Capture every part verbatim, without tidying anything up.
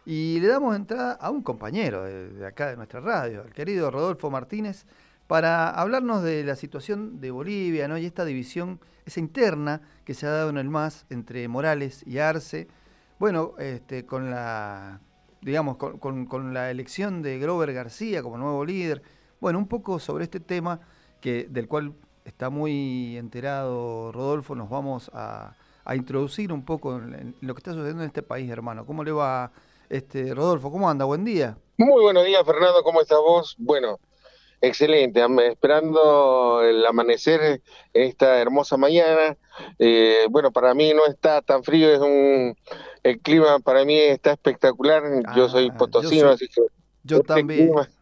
Y le damos entrada a un compañero de, de acá de nuestra radio, el querido Rodolfo Martínez, para hablarnos de la situación de Bolivia, ¿no? Y esta división, esa interna que se ha dado en el M A S entre Morales y Arce. Bueno, este, con la, digamos, con, con, con la elección de Grover García como nuevo líder. Bueno, un poco sobre este tema que, del cual está muy enterado Rodolfo, nos vamos a, a introducir un poco en, en lo que está sucediendo en este país, hermano. ¿Cómo le va, este, Rodolfo? ¿Cómo anda? Buen día. Muy buenos días, Fernando, ¿cómo estás vos? Bueno, excelente, am- esperando el amanecer en esta hermosa mañana. Eh, bueno, para mí no está tan frío, es un, el clima para mí está espectacular. Yo soy Ah, yo potosino, soy, así que yo este también. clima,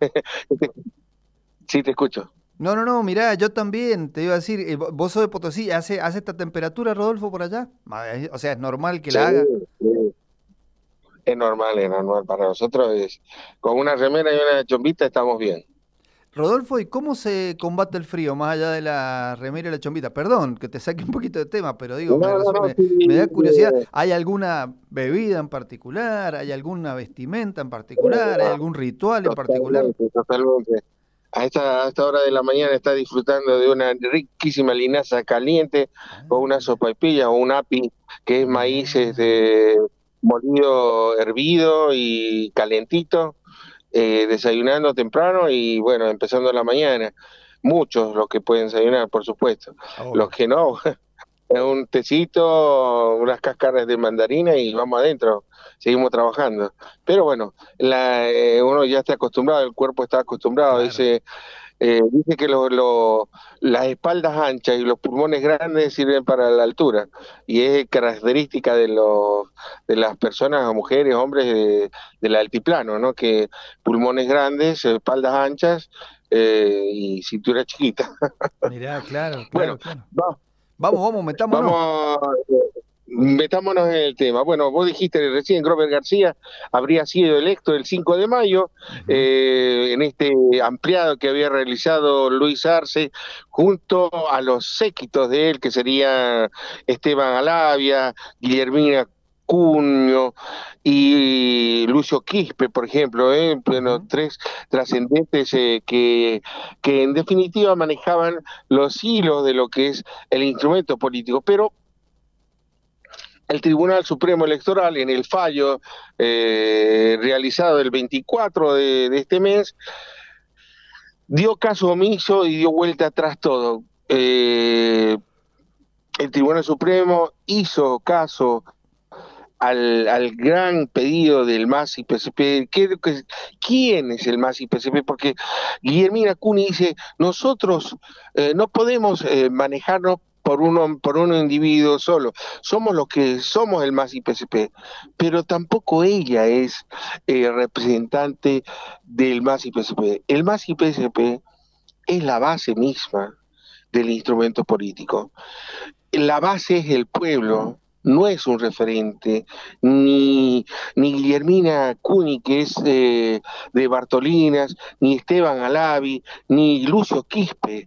sí te escucho. No, no, no, mirá, yo también, te iba a decir, eh, vo- vos sos de Potosí, ¿hace, hace esta temperatura, Rodolfo, por allá? Ma- es- O sea, ¿es normal que Sí, la haga? sí, es normal, es normal. Para nosotros es con una remera y una chombita estamos bien. Rodolfo, ¿y cómo se combate el frío más allá de la remera y la chombita? Perdón, que te saque un poquito de tema, pero digo, me, No, no, resu- no, me, sí, me da curiosidad. eh, ¿Hay alguna bebida en particular? ¿Hay alguna vestimenta en particular? ¿Hay algún ritual en particular? totalmente, totalmente. A esta, a esta hora de la mañana está disfrutando de una riquísima linaza caliente con una Ah, sopaipilla o un api, que es maíz mirá. este, molido, hervido y calentito, eh, desayunando temprano y bueno, empezando la mañana. Muchos los que pueden desayunar, por supuesto. Los Obvio. que no, un tecito, unas cáscaras de mandarina y vamos adentro, seguimos trabajando. Pero bueno, la, eh, uno ya está acostumbrado, el cuerpo está acostumbrado, Claro. dice, eh, dice que lo- lo- las espaldas anchas y los pulmones grandes sirven para la altura y es característica de, los, de las personas, mujeres, hombres de- del altiplano, ¿no? Que pulmones grandes, espaldas anchas eh, y cintura chiquita. Mirá, claro, Bueno, claro, claro. va- Vamos, vamos, metámonos. vamos. Metámonos en el tema. Bueno, vos dijiste recién, Grover García habría sido electo el cinco de mayo, Ujú. eh, en este ampliado que había realizado Luis Arce, junto a los séquitos de él, que serían Esteban Alavia, Guillermina Cuño y Lucio Quispe, por ejemplo, eh, bueno, Ujú. tres trascendentes eh, que, que en definitiva manejaban los hilos de lo que es el instrumento político. Pero el Tribunal Supremo Electoral, en el fallo eh, realizado el veinticuatro de, de, este mes, dio caso omiso y dio vuelta atrás todo. Eh, el Tribunal Supremo hizo caso al, al gran pedido del M A S y P C P. ¿Qué, qué, ¿Quién es el M A S y P C P? Porque Guillermina Cuni dice, nosotros eh, no podemos eh, manejarnos por uno, por uno individuo solo, somos los que somos el M A S y P C P, pero tampoco ella es eh, representante del M A S y P C P. El M A S y P C P es la base misma del instrumento político. La base es el pueblo, no es un referente, ni, ni Guillermina Cuni, que es eh, de Bartolinas, ni Esteban Alavi, ni Lucio Quispe,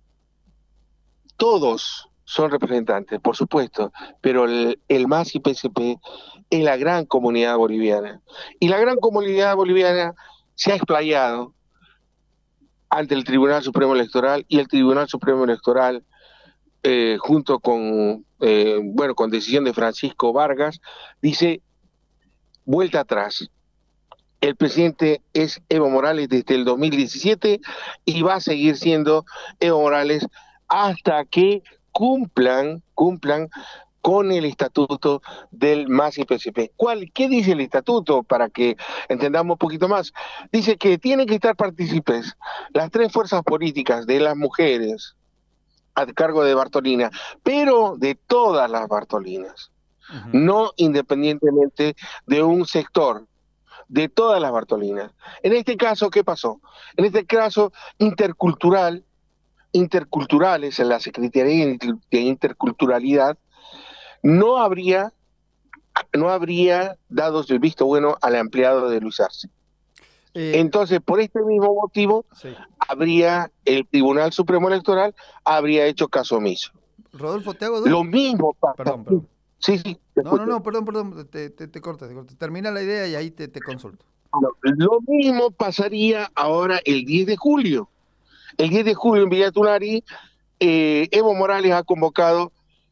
todos son representantes, por supuesto, pero el, el M A S y P S P es la gran comunidad boliviana. Y la gran comunidad boliviana se ha explayado ante el Tribunal Supremo Electoral y el Tribunal Supremo Electoral eh, junto con, eh, bueno, con decisión de Francisco Vargas, dice vuelta atrás. El presidente es Evo Morales desde el dos mil diecisiete y va a seguir siendo Evo Morales hasta que cumplan, cumplan con el estatuto del M A S y P C P. ¿Cuál, ¿Qué dice el estatuto para que entendamos un poquito más? Dice que tienen que estar partícipes las tres fuerzas políticas de las mujeres, a cargo de Bartolina, pero de todas las Bartolinas, Ujú. no independientemente de un sector, de todas las Bartolinas. En este caso, ¿qué pasó? En este caso, intercultural, interculturales, en la Secretaría de Interculturalidad, no habría, no habría dado el visto bueno al empleado de Luis Arce. Eh, Entonces, por este mismo motivo, sí. habría el Tribunal Supremo Electoral habría hecho caso omiso. Rodolfo, te hago dos. Lo mismo pasa. Perdón, perdón. Sí, sí, te No, no, escucho. no, perdón, perdón, te, te, te corto, te corto. Termina la idea y ahí te, te consulto. Bueno, lo mismo pasaría ahora el diez de julio. El diez de julio en Villa Tunari, eh, Evo Morales ha convocado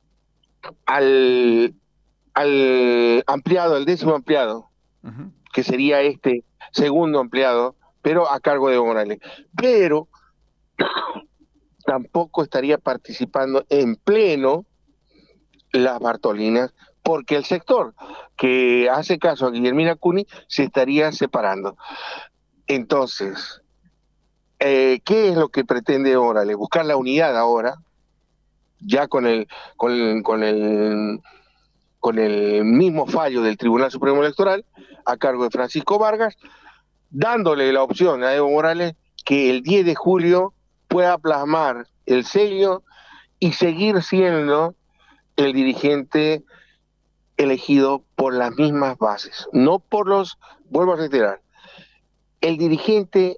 al, al ampliado, al décimo ampliado, Ujú. que sería este segundo ampliado, pero a cargo de Evo Morales. Pero tampoco estaría participando en pleno las Bartolinas, porque el sector que hace caso a Guillermina Cuni se estaría separando. Entonces, eh, ¿qué es lo que pretende Morales? Buscar la unidad ahora, ya con el, con el, con el, con el mismo fallo del Tribunal Supremo Electoral, a cargo de Francisco Vargas, dándole la opción a Evo Morales que el diez de julio pueda plasmar el sello y seguir siendo el dirigente elegido por las mismas bases, no por los, vuelvo a reiterar, el dirigente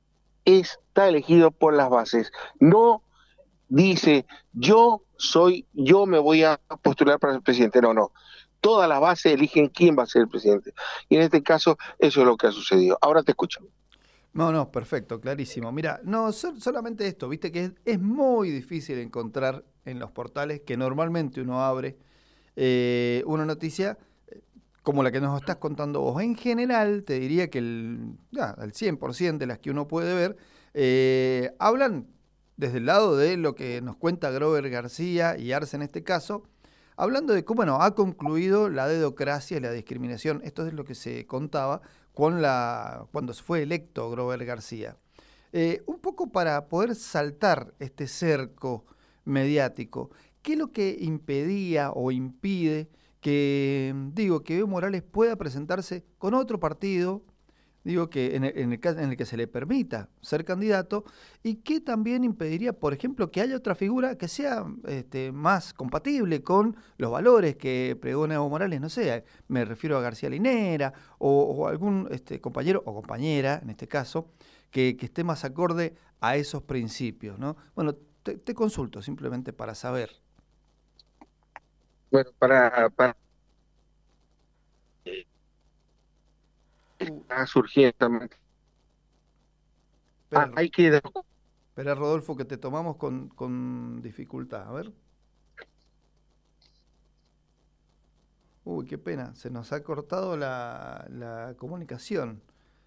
está elegido por las bases, no dice yo soy, yo me voy a postular para ser presidente, no, no, todas las bases eligen quién va a ser el presidente, y en este caso eso es lo que ha sucedido. Ahora te escucho. No, no, perfecto, clarísimo. Mira, no, so- solamente esto, viste que es, es muy difícil encontrar en los portales que normalmente uno abre eh, una noticia eh, como la que nos estás contando vos. En general, te diría que el, ya, el cien por ciento de las que uno puede ver eh, hablan desde el lado de lo que nos cuenta Grover García y Arce en este caso, hablando de cómo bueno, ha concluido la dedocracia y la discriminación. Esto es lo que se contaba con la, cuando fue electo Grover García. Eh, un poco para poder saltar este cerco mediático, ¿qué es lo que impedía o impide que, digo, que Evo Morales pueda presentarse con otro partido, digo, que en el, en el caso en el que se le permita ser candidato, y que también impediría, por ejemplo, que haya otra figura que sea este, más compatible con los valores que pregona Evo Morales? No sé, me refiero a García Linera o, o algún este, compañero o compañera, en este caso, que, que esté más acorde a esos principios, ¿no? Bueno, te, te consulto simplemente para saber. Bueno, para, para Uh, está surgiendo, ah, espera, hay que, espera, Rodolfo, que te tomamos con, con dificultad. A ver. Uy, qué pena, se nos ha cortado la, la comunicación.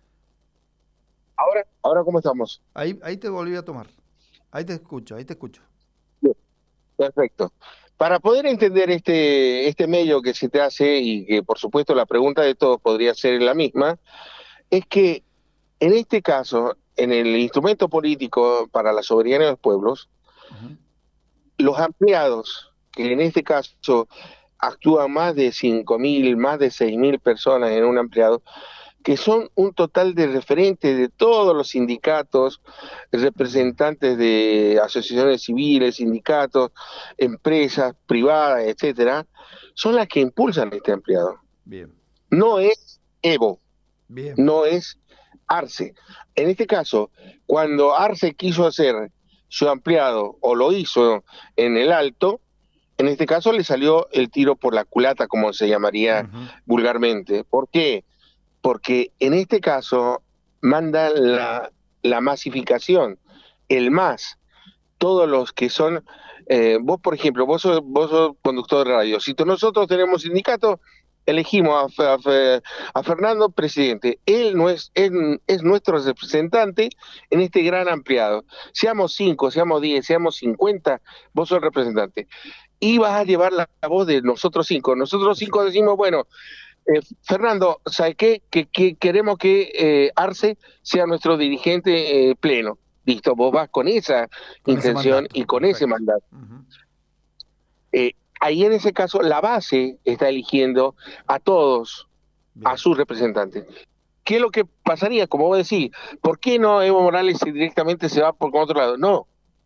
ahora, ahora cómo estamos. Ahí, ahí te volví a tomar. Ahí te escucho, ahí te escucho. Bien, perfecto. Para poder entender este, este medio que se te hace y que por supuesto la pregunta de todos podría ser la misma, es que en este caso, en el instrumento político para la soberanía de los pueblos, Ujú. los ampliados, que en este caso actúan más de cinco mil, más de seis mil personas en un ampliado, que son un total de referentes de todos los sindicatos, Mm, representantes de asociaciones civiles, sindicatos, empresas privadas, etcétera, son las que impulsan este ampliado. bien, No es Evo, bien. no es Arce. En este caso, cuando Arce quiso hacer su ampliado o lo hizo en el Alto, en este caso le salió el tiro por la culata, como se llamaría Ujú. vulgarmente. ¿Por qué? Porque en este caso manda la, la masificación, el más, todos los que son, eh, vos por ejemplo, vos sos, vos sos conductor de radio, si nosotros tenemos sindicato, elegimos a, a, a Fernando presidente, él no es, es, es nuestro representante en este gran ampliado, seamos cinco, seamos diez, seamos cincuenta, vos sos representante, y vas a llevar la, la voz de nosotros cinco, nosotros cinco Exacto. decimos, bueno, eh, Fernando, ¿sabes qué? Que, que queremos que eh, Arce sea nuestro dirigente eh, pleno. Listo, vos vas con esa Con ese intención mandato, y con ese perfecto. mandato. Ujú. Eh, ahí en ese caso la base está eligiendo a todos, a Bien. sus representantes. ¿Qué es lo que pasaría? Como vos decís, ¿por qué no Evo Morales directamente se va por otro lado? No,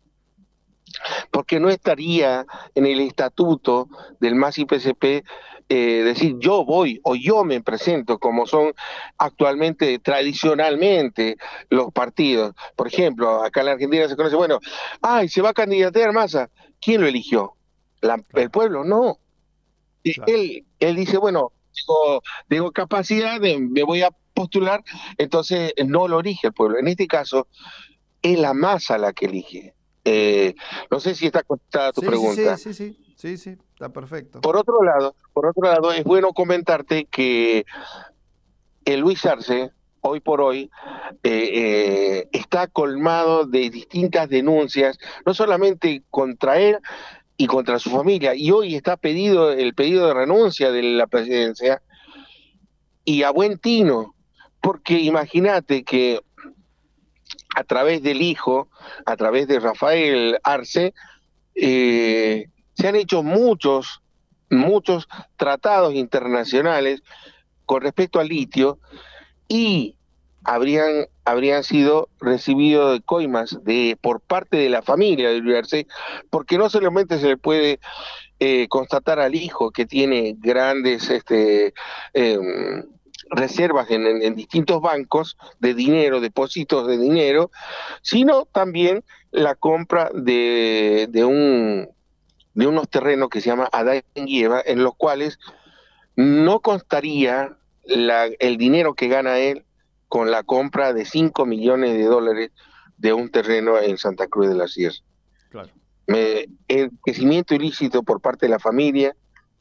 porque no estaría en el estatuto del M A S y P C P eh, decir yo voy o yo me presento, como son actualmente, tradicionalmente, los partidos. Por ejemplo, acá en la Argentina se conoce, bueno, ay, se va a candidatear Massa. ¿Quién lo eligió? La, ¿El Claro. pueblo? No. Claro. Él, él dice, bueno, tengo, tengo capacidad, de, me voy a postular, entonces no lo elige el pueblo. En este caso, es la masa la que elige. Eh, no sé si está contestada tu Sí, sí, sí, pregunta. sí, sí, sí, sí, está perfecto. Por otro lado, por otro lado, es bueno comentarte que el Luis Arce, hoy por hoy, eh, eh, está colmado de distintas denuncias, no solamente contra él y contra su familia, y hoy está pedido el pedido de renuncia de la presidencia, y a buen tino, porque imagínate que a través del hijo, a través de Rafael Arce, eh, se han hecho muchos, muchos tratados internacionales con respecto al litio y habrían, habrían sido recibidos de coimas de, por parte de la familia de Luis Arce, porque no solamente se le puede eh, constatar al hijo que tiene grandes este, eh, reservas en, en, en, distintos bancos de dinero, depósitos de dinero, sino también la compra de, de, un, de unos terrenos que se llama Adán y Eva, en los cuales no constaría la, el dinero que gana él con la compra de cinco millones de dólares de un terreno en Santa Cruz de la Sierra. Claro. Me, el crecimiento ilícito por parte de la familia,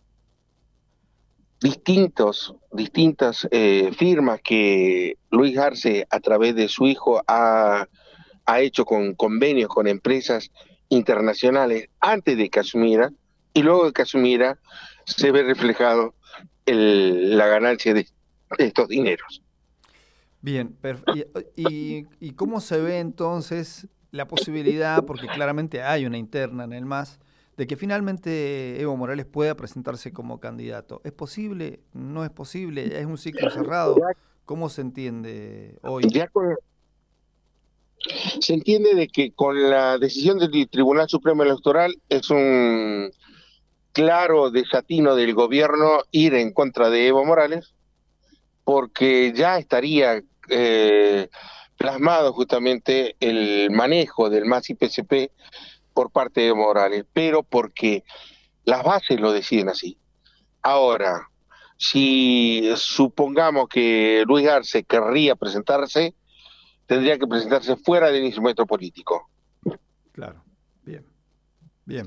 distintos, distintas eh, firmas que Luis Arce a través de su hijo ha, ha hecho con convenios con empresas internacionales antes de que asumiera, y luego de que asumiera se ve reflejado el, la ganancia de, de estos dineros. Bien, y, y, ¿y cómo se ve entonces la posibilidad, porque claramente hay una interna en el M A S, de que finalmente Evo Morales pueda presentarse como candidato? ¿Es posible? ¿No es posible? ¿Es un ciclo cerrado? Ya, ¿Cómo se entiende hoy? ya con, se entiende de que con la decisión del Tribunal Supremo Electoral es un claro desatino del gobierno ir en contra de Evo Morales, porque ya estaría eh, plasmado justamente el manejo del M A S y P C P por parte de Evo Morales, pero porque las bases lo deciden así. Ahora, si supongamos que Luis Arce querría presentarse, tendría que presentarse fuera del instrumento político. Claro, bien, bien.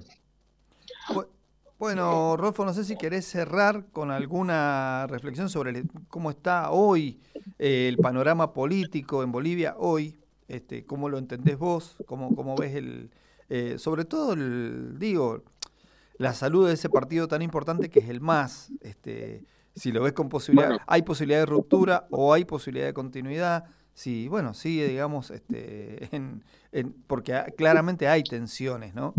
Bueno, Rodolfo, no sé si querés cerrar con alguna reflexión sobre el- cómo está hoy eh, el panorama político en Bolivia, hoy, este, cómo lo entendés vos, cómo, cómo ves el, eh, sobre todo, el, digo, la salud de ese partido tan importante que es el M A S, este, si lo ves con posibilidad, Bueno, hay posibilidad de ruptura o hay posibilidad de continuidad, si, bueno, sigue, digamos, este, en, en- porque ha- claramente hay tensiones, ¿no?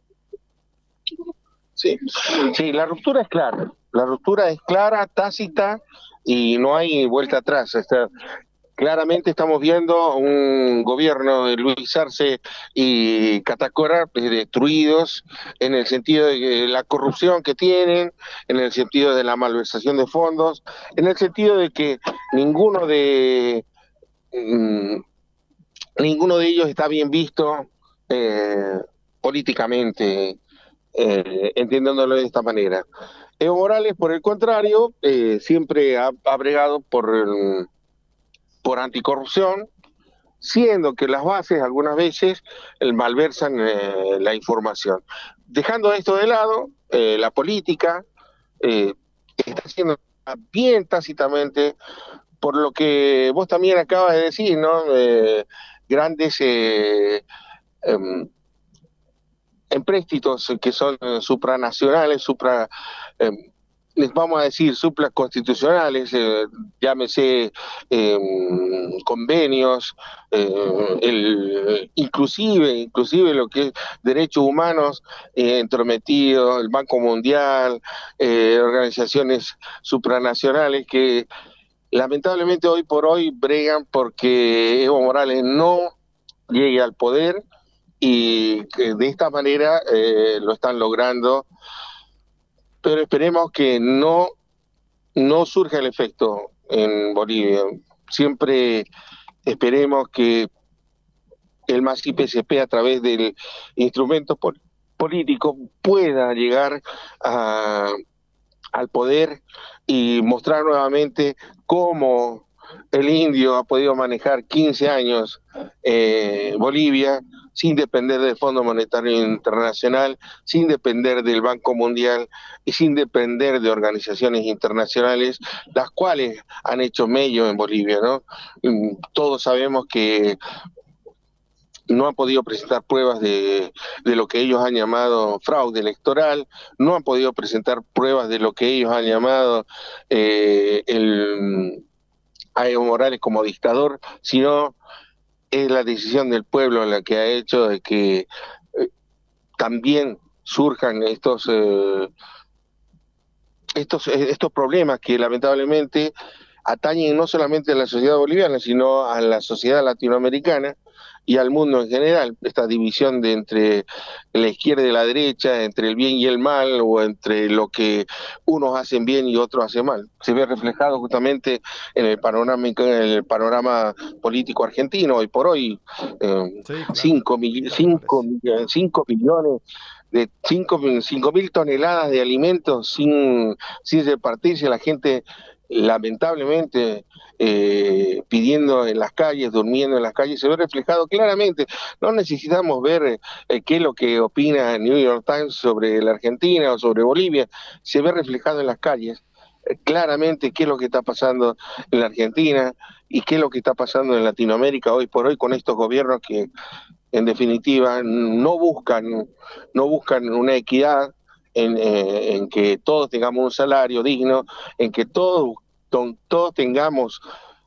sí, sí, la ruptura es clara, la ruptura es clara, tácita y no hay vuelta atrás. Está, claramente estamos viendo un gobierno de Luis Arce y Catacora eh, destruidos en el sentido de la corrupción que tienen, en el sentido de la malversación de fondos, en el sentido de que ninguno de mmm, ninguno de ellos está bien visto eh, políticamente, eh, entendiéndolo de esta manera. Evo Morales, por el contrario, eh, siempre ha, ha bregado por, el, por anticorrupción, siendo que las bases algunas veces el malversan eh, la información. Dejando esto de lado, eh, la política eh, está haciendo bien tácitamente por lo que vos también acabas de decir, ¿no? Eh, grandes eh, eh, empréstitos que son eh, supranacionales, supra, eh, les vamos a decir, supraconstitucionales, eh, llámese eh, convenios, eh, el, inclusive, inclusive lo que es derechos humanos eh, entrometidos, el Banco Mundial, eh, organizaciones supranacionales que lamentablemente hoy por hoy bregan porque Evo Morales no llegue al poder y que de esta manera eh, lo están logrando, pero esperemos que no, no surja el efecto en Bolivia. Siempre esperemos que el M A S y P S P a través del instrumento pol político pueda llegar a, al poder y mostrar nuevamente cómo el indio ha podido manejar quince años eh, Bolivia sin depender del Fondo Monetario Internacional, sin depender del Banco Mundial y sin depender de organizaciones internacionales, las cuales han hecho mello en Bolivia, ¿no? Todos sabemos que no han podido presentar pruebas de, de lo que ellos han llamado fraude electoral, no han podido presentar pruebas de lo que ellos han llamado eh, el, a Evo Morales como dictador, sino es la decisión del pueblo la que ha hecho de que eh, también surjan estos, eh, estos, estos problemas que lamentablemente atañen no solamente a la sociedad boliviana, sino a la sociedad latinoamericana y al mundo en general, esta división de entre la izquierda y la derecha, entre el bien y el mal, o entre lo que unos hacen bien y otros hacen mal. Se ve reflejado justamente en el panorama, en el panorama político argentino, hoy por hoy, eh, Sí, claro. cinco, cinco, cinco millones de cinco mil toneladas de alimentos sin, sin repartirse, la gente lamentablemente eh, pidiendo en las calles, durmiendo en las calles, se ve reflejado claramente. No necesitamos ver eh, qué es lo que opina New York Times sobre la Argentina o sobre Bolivia, se ve reflejado en las calles eh, claramente qué es lo que está pasando en la Argentina y qué es lo que está pasando en Latinoamérica hoy por hoy con estos gobiernos que en definitiva no buscan, no buscan una equidad en, eh, en que todos tengamos un salario digno, en que todos, ton, todos tengamos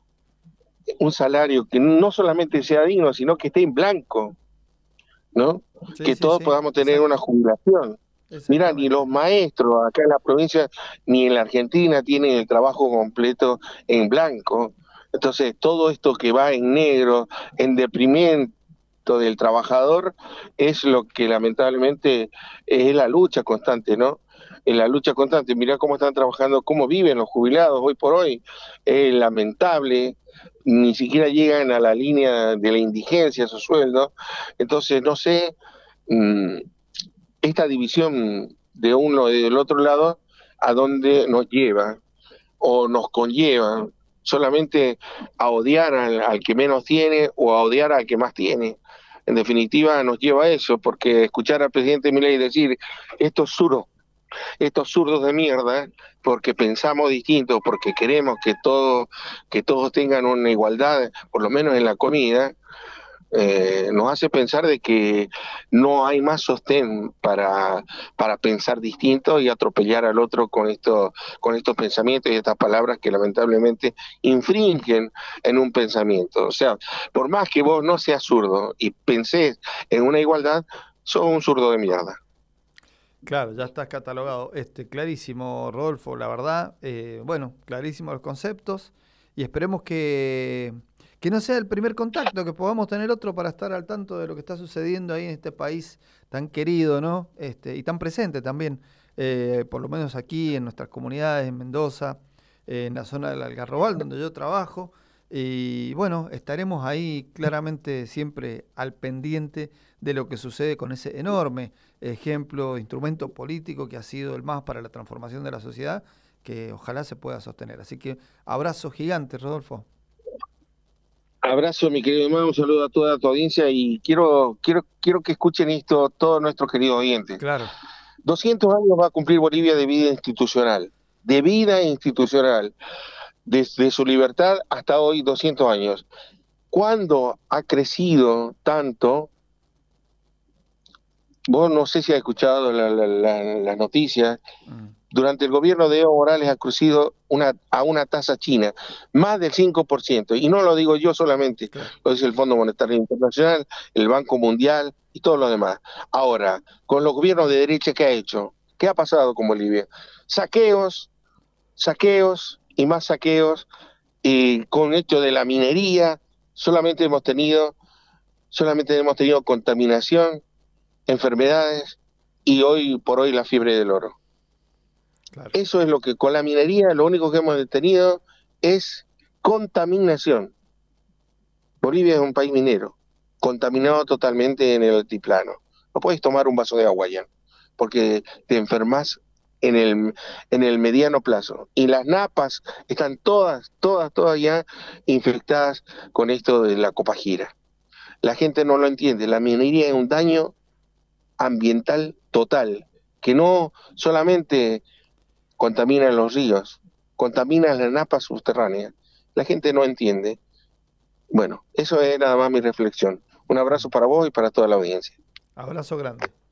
un salario que no solamente sea digno, sino que esté en blanco, ¿no? Sí, Que sí, todos sí, podamos tener una exacto, jubilación. Mira, ni exactamente. los maestros acá en la provincia, ni en la Argentina tienen el trabajo completo en blanco. Entonces, todo esto que va en negro, en deprimiento del trabajador, es lo que lamentablemente es la lucha constante, ¿no? En la lucha constante, mirá cómo están trabajando, cómo viven los jubilados hoy por hoy. Es lamentable, ni siquiera llegan a la línea de la indigencia sus sueldos. Entonces, no sé, mmm, esta división de uno y del otro lado, a dónde nos lleva o nos conlleva solamente a odiar al, al que menos tiene o a odiar al que más tiene. En definitiva, nos lleva a eso, porque escuchar al presidente Milei decir estos zurdos, estos zurdos de mierda, porque pensamos distinto, porque queremos que todos, que todos tengan una igualdad, por lo menos en la comida, eh, nos hace pensar de que no hay más sostén para, para pensar distinto y atropellar al otro con, esto, con estos pensamientos y estas palabras que lamentablemente infringen en un pensamiento. O sea, por más que vos no seas zurdo y pensés en una igualdad, sos un zurdo de mierda. Claro, ya estás catalogado. Este, clarísimo, Rodolfo, la verdad. Eh, bueno, clarísimos los conceptos. Y esperemos que, que no sea el primer contacto, que podamos tener otro para estar al tanto de lo que está sucediendo ahí en este país tan querido, ¿no? Este, y tan presente también, eh, por lo menos aquí en nuestras comunidades, en Mendoza, eh, en la zona del Algarrobal, donde yo trabajo. Y bueno, estaremos ahí claramente siempre al pendiente de lo que sucede con ese enorme ejemplo, instrumento político que ha sido el más para la transformación de la sociedad, que ojalá se pueda sostener. Así que abrazo gigante, Rodolfo. Abrazo, mi querido hermano, un saludo a toda tu audiencia y quiero, quiero, quiero que escuchen esto todos nuestros queridos oyentes. Claro. doscientos años va a cumplir Bolivia de vida institucional, de vida institucional, desde su libertad hasta hoy doscientos años. ¿Cuándo ha crecido tanto? Vos no sé si has escuchado las la, la, la noticias. Mm. Durante el gobierno de Evo Morales ha crecido una, a una tasa china, más del cinco por ciento. Y no lo digo yo solamente, Claro. lo dice el Fondo Monetario Internacional, el Banco Mundial y todo lo demás. Ahora, con los gobiernos de derecha, ¿qué ha hecho? ¿Qué ha pasado con Bolivia? Saqueos, saqueos y más saqueos, y con hecho de la minería, solamente hemos tenido, solamente hemos tenido contaminación, enfermedades y hoy por hoy la fiebre del oro. Claro. Eso es lo que con la minería lo único que hemos tenido es contaminación. Bolivia es un país minero, contaminado totalmente en el altiplano. No puedes tomar un vaso de agua ya, porque te enfermas en el, en el mediano plazo. Y las napas están todas, todas, todas ya infectadas con esto de la copagira. La gente no lo entiende. La minería es un daño ambiental total, que no solamente contamina los ríos, contamina las napas subterráneas. La gente no entiende. Bueno, eso es nada más mi reflexión. Un abrazo para vos y para toda la audiencia. Abrazo grande.